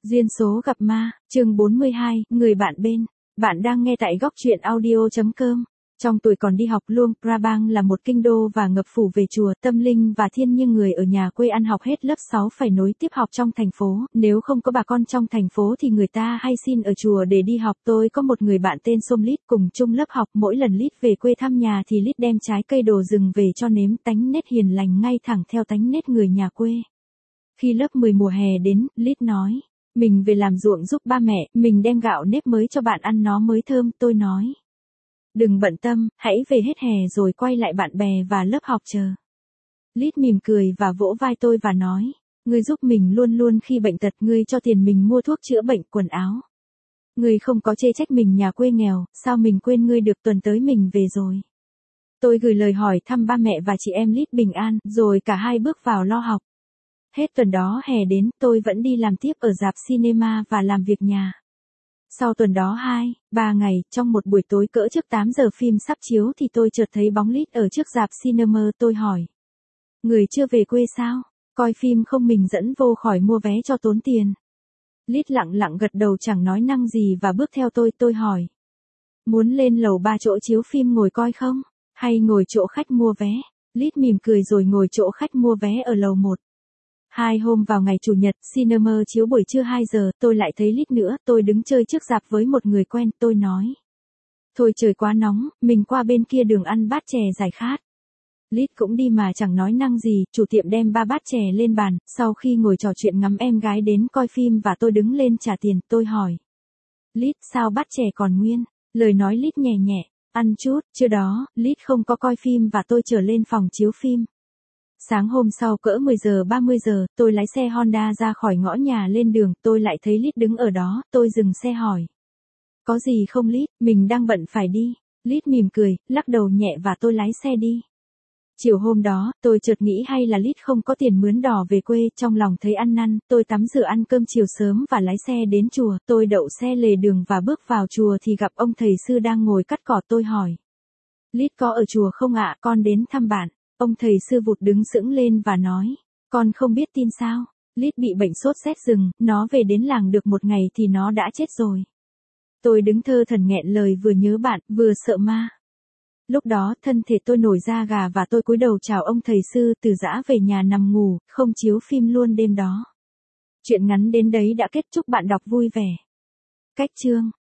Duyên số gặp ma, chương 42, người bạn bên. Bạn đang nghe tại góc truyện audio.com. Trong tuổi còn đi học, Luang Prabang là một kinh đô và ngập phủ về chùa, tâm linh và thiên, nhưng người ở nhà quê ăn học hết lớp 6 phải nối tiếp học trong thành phố. Nếu không có bà con trong thành phố thì người ta hay xin ở chùa để đi học. Tôi có một người bạn tên Som Lít cùng chung lớp học, mỗi lần Lít về quê thăm nhà thì Lít đem trái cây đồ rừng về cho nếm, tánh nết hiền lành ngay thẳng theo tánh nết người nhà quê. Khi lớp 10 mùa hè đến, Lít nói: mình về làm ruộng giúp ba mẹ, mình đem gạo nếp mới cho bạn ăn, nó mới thơm. Tôi nói: đừng bận tâm, hãy về hết hè rồi quay lại bạn bè và lớp học chờ. Lít mỉm cười và vỗ vai tôi và nói: ngươi giúp mình luôn luôn khi bệnh tật, ngươi cho tiền mình mua thuốc chữa bệnh, quần áo. Ngươi không có chê trách mình nhà quê nghèo, sao mình quên ngươi được, tuần tới mình về rồi. Tôi gửi lời hỏi thăm ba mẹ và chị em Lít bình an, rồi cả hai bước vào lo học. Hết tuần đó hè đến, tôi vẫn đi làm tiếp ở rạp cinema và làm việc nhà. Sau tuần đó 2-3 ngày, trong một buổi tối cỡ trước 8 giờ phim sắp chiếu thì tôi chợt thấy bóng Lít ở trước rạp cinema. Tôi hỏi: người chưa về quê sao? Coi phim không, mình dẫn vô khỏi mua vé cho tốn tiền. Lít lặng lặng gật đầu chẳng nói năng gì và bước theo tôi hỏi: muốn lên lầu 3 chỗ chiếu phim ngồi coi không? Hay ngồi chỗ khách mua vé? Lít mỉm cười rồi ngồi chỗ khách mua vé ở lầu 1. 2 hôm vào ngày Chủ nhật, cinema chiếu buổi trưa 2 giờ, tôi lại thấy Lít nữa, tôi đứng chơi trước rạp với một người quen, tôi nói: thôi trời quá nóng, mình qua bên kia đường ăn bát chè giải khát. Lít cũng đi mà chẳng nói năng gì, chủ tiệm đem 3 bát chè lên bàn, sau khi ngồi trò chuyện ngắm em gái đến coi phim và tôi đứng lên trả tiền, tôi hỏi: Lít, sao bát chè còn nguyên? Lời nói Lít nhẹ nhẹ: ăn chút. Trưa đó, Lít không có coi phim và tôi trở lên phòng chiếu phim. Sáng hôm sau cỡ 10 giờ 30 giờ, tôi lái xe Honda ra khỏi ngõ nhà lên đường, tôi lại thấy Lít đứng ở đó, tôi dừng xe hỏi: có gì không Lít, mình đang bận phải đi. Lít mỉm cười, lắc đầu nhẹ và tôi lái xe đi. Chiều hôm đó, tôi chợt nghĩ hay là Lít không có tiền mướn đò về quê, trong lòng thấy ăn năn, tôi tắm rửa ăn cơm chiều sớm và lái xe đến chùa, tôi đậu xe lề đường và bước vào chùa thì gặp ông thầy sư đang ngồi cắt cỏ. Tôi hỏi: Lít có ở chùa không ạ, con đến thăm bạn. Ông thầy sư vụt đứng sững lên và nói: con không biết tin sao? Lít bị bệnh sốt rét rừng, nó về đến làng được một ngày thì nó đã chết rồi. Tôi đứng thơ thẩn nghẹn lời, vừa nhớ bạn, vừa sợ ma. Lúc đó, thân thể tôi nổi da gà và tôi cúi đầu chào ông thầy sư, từ giã về nhà nằm ngủ, không chiếu phim luôn đêm đó. Chuyện ngắn đến đấy đã kết, chúc bạn đọc vui vẻ. Cách chương